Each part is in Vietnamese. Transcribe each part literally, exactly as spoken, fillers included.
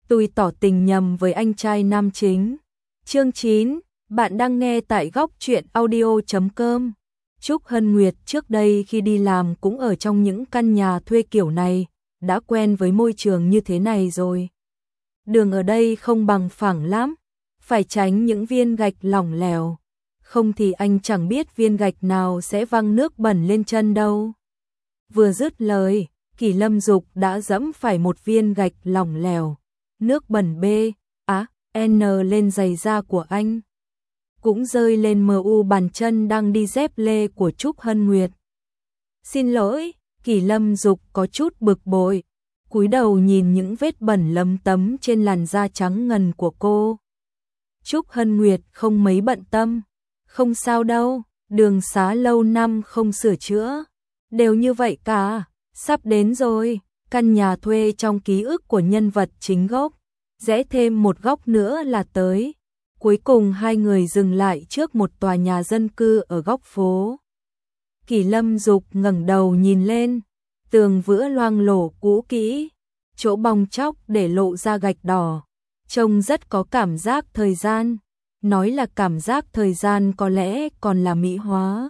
tôi tỏ tình nhầm với anh trai nam chính. Chương chín, bạn đang nghe tại góc truyện audio chấm com. Trúc Hân Nguyệt trước đây khi đi làm cũng ở trong những căn nhà thuê kiểu này, đã quen với môi trường như thế này rồi. Đường ở đây không bằng phẳng lắm, phải tránh những viên gạch lỏng lẻo, không thì anh chẳng biết viên gạch nào sẽ văng nước bẩn lên chân đâu. Vừa dứt lời, Kỳ Lâm Dục đã dẫm phải một viên gạch lỏng lẻo, nước bẩn B, á, N lên giày da của anh. Cũng rơi lên mờ u bàn chân đang đi dép lê của Trúc Hân Nguyệt. Xin lỗi, Kỳ Lâm Dục có chút bực bội, cúi đầu nhìn những vết bẩn lấm tấm trên làn da trắng ngần của cô. Trúc Hân Nguyệt không mấy bận tâm, không sao đâu, đường xá lâu năm không sửa chữa, đều như vậy cả, sắp đến rồi, căn nhà thuê trong ký ức của nhân vật chính gốc, rẽ thêm một góc nữa là tới. Cuối cùng hai người dừng lại trước một tòa nhà dân cư ở góc phố. Kỳ Lâm Dục ngẩng đầu nhìn lên, tường vữa loang lổ cũ kỹ, chỗ bong chóc để lộ ra gạch đỏ, trông rất có cảm giác thời gian. Nói là cảm giác thời gian có lẽ còn là mỹ hóa.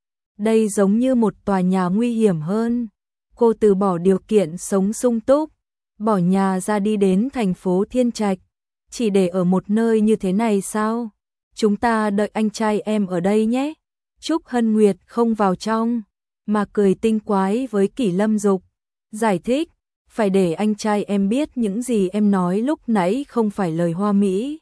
Đây giống như một tòa nhà nguy hiểm hơn. Cô từ bỏ điều kiện sống sung túc, bỏ nhà ra đi đến thành phố Thiên Trạch, chỉ để ở một nơi như thế này sao? Chúng ta đợi anh trai em ở đây nhé. Trúc Hân Nguyệt không vào trong, mà cười tinh quái với Kỳ Lâm Dục, giải thích, phải để anh trai em biết những gì em nói lúc nãy không phải lời hoa mỹ.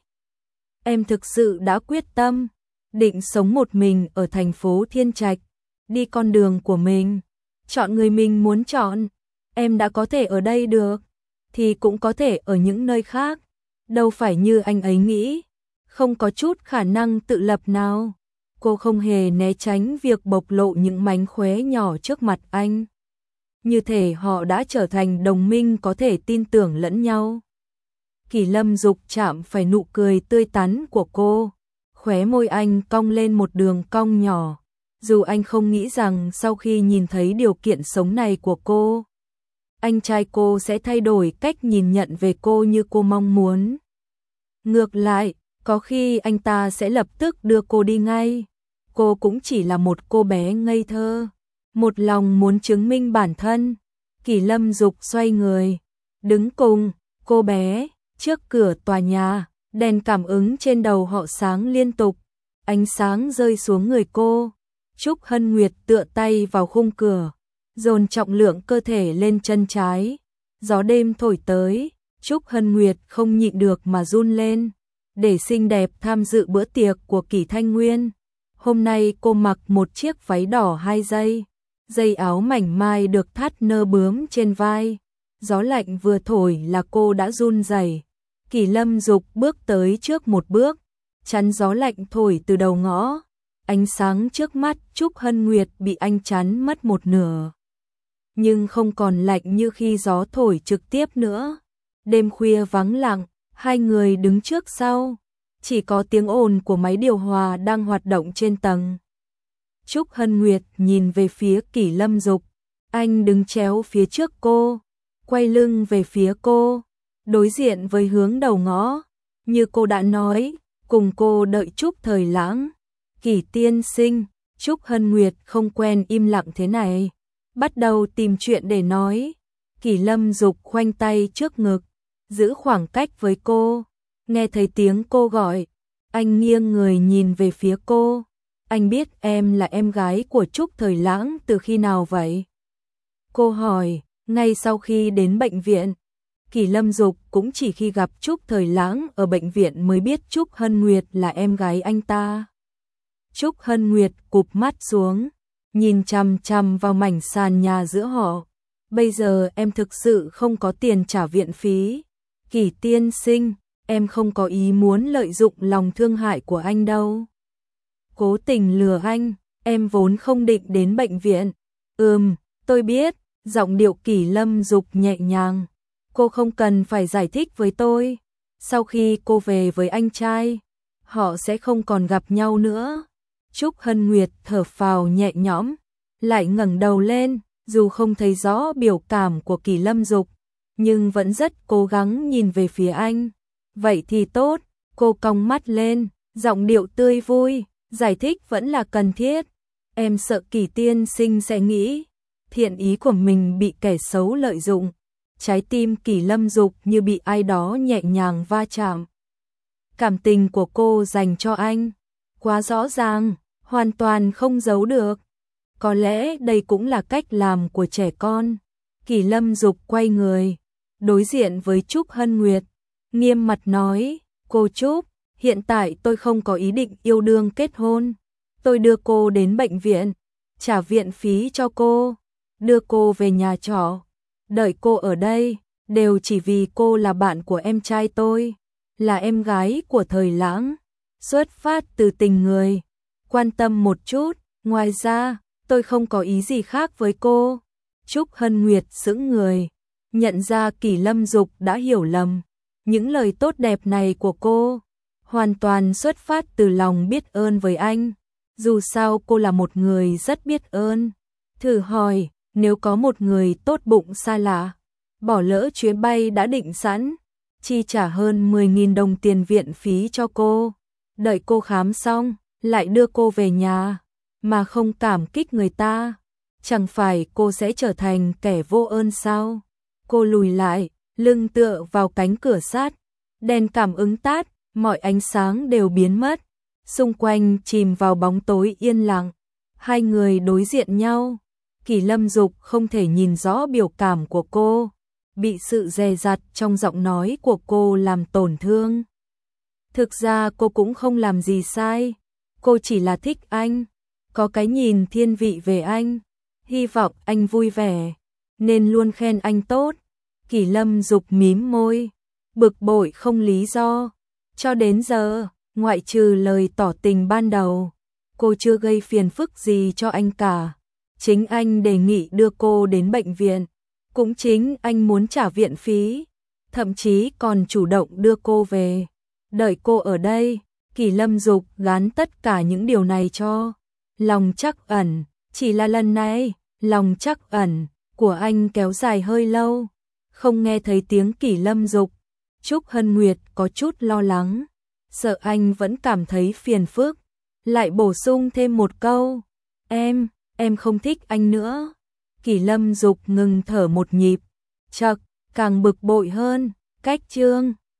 Em thực sự đã quyết tâm, định sống một mình ở thành phố Thiên Trạch, đi con đường của mình, chọn người mình muốn chọn. Em đã có thể ở đây được, thì cũng có thể ở những nơi khác, đâu phải như anh ấy nghĩ, không có chút khả năng tự lập nào. Cô không hề né tránh việc bộc lộ những mánh khóe nhỏ trước mặt anh. Như thể họ đã trở thành đồng minh có thể tin tưởng lẫn nhau. Kỳ Lâm Dục chạm phải nụ cười tươi tắn của cô, khóe môi anh cong lên một đường cong nhỏ, dù anh không nghĩ rằng sau khi nhìn thấy điều kiện sống này của cô, anh trai cô sẽ thay đổi cách nhìn nhận về cô như cô mong muốn. Ngược lại, có khi anh ta sẽ lập tức đưa cô đi ngay. Cô cũng chỉ là một cô bé ngây thơ, một lòng muốn chứng minh bản thân. Kỳ Lâm Dục xoay người, đứng cùng cô bé trước cửa tòa nhà, đèn cảm ứng trên đầu họ sáng liên tục, ánh sáng rơi xuống người cô. Trúc Hân Nguyệt tựa tay vào khung cửa, dồn trọng lượng cơ thể lên chân trái. Gió đêm thổi tới, Trúc Hân Nguyệt không nhịn được mà run lên. Để xinh đẹp tham dự bữa tiệc của Kỳ Thanh Nguyên, hôm nay cô mặc một chiếc váy đỏ hai dây, dây áo mảnh mai được thắt nơ bướm trên vai. Gió lạnh vừa thổi là cô đã run rẩy. Kỳ Lâm Dục bước tới trước một bước, chắn gió lạnh thổi từ đầu ngõ. Ánh sáng trước mắt Trúc Hân Nguyệt bị anh chắn mất một nửa, nhưng không còn lạnh như khi gió thổi trực tiếp nữa. Đêm khuya vắng lặng, hai người đứng trước sau, chỉ có tiếng ồn của máy điều hòa đang hoạt động trên tầng. Trúc Hân Nguyệt nhìn về phía Kỳ Lâm Dục, anh đứng chéo phía trước cô, quay lưng về phía cô, đối diện với hướng đầu ngõ. Như cô đã nói, cùng cô đợi Trúc Thời Lãng. Kỳ tiên sinh, Trúc Hân Nguyệt không quen im lặng thế này, bắt đầu tìm chuyện để nói. Kỳ Lâm Dục khoanh tay trước ngực, giữ khoảng cách với cô. Nghe thấy tiếng cô gọi, anh nghiêng người nhìn về phía cô. Anh biết em là em gái của Trúc Thời Lãng từ khi nào vậy? Cô hỏi, ngay sau khi đến bệnh viện. Kỳ Lâm Dục cũng chỉ khi gặp Trúc Thời Lãng ở bệnh viện mới biết Trúc Hân Nguyệt là em gái anh ta. Trúc Hân Nguyệt cụp mắt xuống, nhìn chằm chằm vào mảnh sàn nhà giữa họ. Bây giờ em thực sự không có tiền trả viện phí. Kỳ tiên sinh, em không có ý muốn lợi dụng lòng thương hại của anh đâu. Cố tình lừa anh, em vốn không định đến bệnh viện. Ừm, tôi biết, giọng điệu Kỳ Lâm Dục nhẹ nhàng. Cô không cần phải giải thích với tôi. Sau khi cô về với anh trai, họ sẽ không còn gặp nhau nữa. Trúc Hân Nguyệt thở phào nhẹ nhõm, lại ngẩng đầu lên, dù không thấy rõ biểu cảm của Kỳ Lâm Dục, nhưng vẫn rất cố gắng nhìn về phía anh. Vậy thì tốt, cô cong mắt lên, giọng điệu tươi vui, giải thích vẫn là cần thiết. Em sợ Kỳ tiên sinh sẽ nghĩ thiện ý của mình bị kẻ xấu lợi dụng. Trái tim Kỳ Lâm Dục như bị ai đó nhẹ nhàng va chạm. Cảm tình của cô dành cho anh quá rõ ràng, hoàn toàn không giấu được. Có lẽ đây cũng là cách làm của trẻ con. Kỳ Lâm Dục quay người, đối diện với Trúc Hân Nguyệt, nghiêm mặt nói, cô Trúc, hiện tại tôi không có ý định yêu đương kết hôn. Tôi đưa cô đến bệnh viện, trả viện phí cho cô, đưa cô về nhà trọ, đợi cô ở đây, đều chỉ vì cô là bạn của em trai tôi, là em gái của Thời Lãng, xuất phát từ tình người, quan tâm một chút, ngoài ra, tôi không có ý gì khác với cô. Trúc Hân Nguyệt sững người, nhận ra Kỳ Lâm Dục đã hiểu lầm, những lời tốt đẹp này của cô hoàn toàn xuất phát từ lòng biết ơn với anh. Dù sao cô là một người rất biết ơn. Thử hỏi, nếu có một người tốt bụng xa lạ, bỏ lỡ chuyến bay đã định sẵn, chi trả hơn mười nghìn đồng tiền viện phí cho cô, đợi cô khám xong, lại đưa cô về nhà, mà không cảm kích người ta, chẳng phải cô sẽ trở thành kẻ vô ơn sao? Cô lùi lại, lưng tựa vào cánh cửa sắt, đèn cảm ứng tắt, mọi ánh sáng đều biến mất. Xung quanh chìm vào bóng tối yên lặng, hai người đối diện nhau. Kỳ Lâm Dục không thể nhìn rõ biểu cảm của cô, bị sự dè dặt trong giọng nói của cô làm tổn thương. Thực ra cô cũng không làm gì sai, cô chỉ là thích anh, có cái nhìn thiên vị về anh, hy vọng anh vui vẻ, nên luôn khen anh tốt. Kỳ Lâm Dục mím môi, bực bội không lý do, cho đến giờ, ngoại trừ lời tỏ tình ban đầu, cô chưa gây phiền phức gì cho anh cả. Chính anh đề nghị đưa cô đến bệnh viện, cũng chính anh muốn trả viện phí, thậm chí còn chủ động đưa cô về, đợi cô ở đây. Kỳ Lâm Dục gán tất cả những điều này cho lòng trắc ẩn, chỉ là lần này, lòng trắc ẩn của anh kéo dài hơi lâu, không nghe thấy tiếng Kỳ Lâm Dục. Trúc Hân Nguyệt có chút lo lắng, sợ anh vẫn cảm thấy phiền phức, lại bổ sung thêm một câu, em, em không thích anh nữa. Kỳ Lâm Dục ngừng thở một nhịp, chậc, càng bực bội hơn, cách chương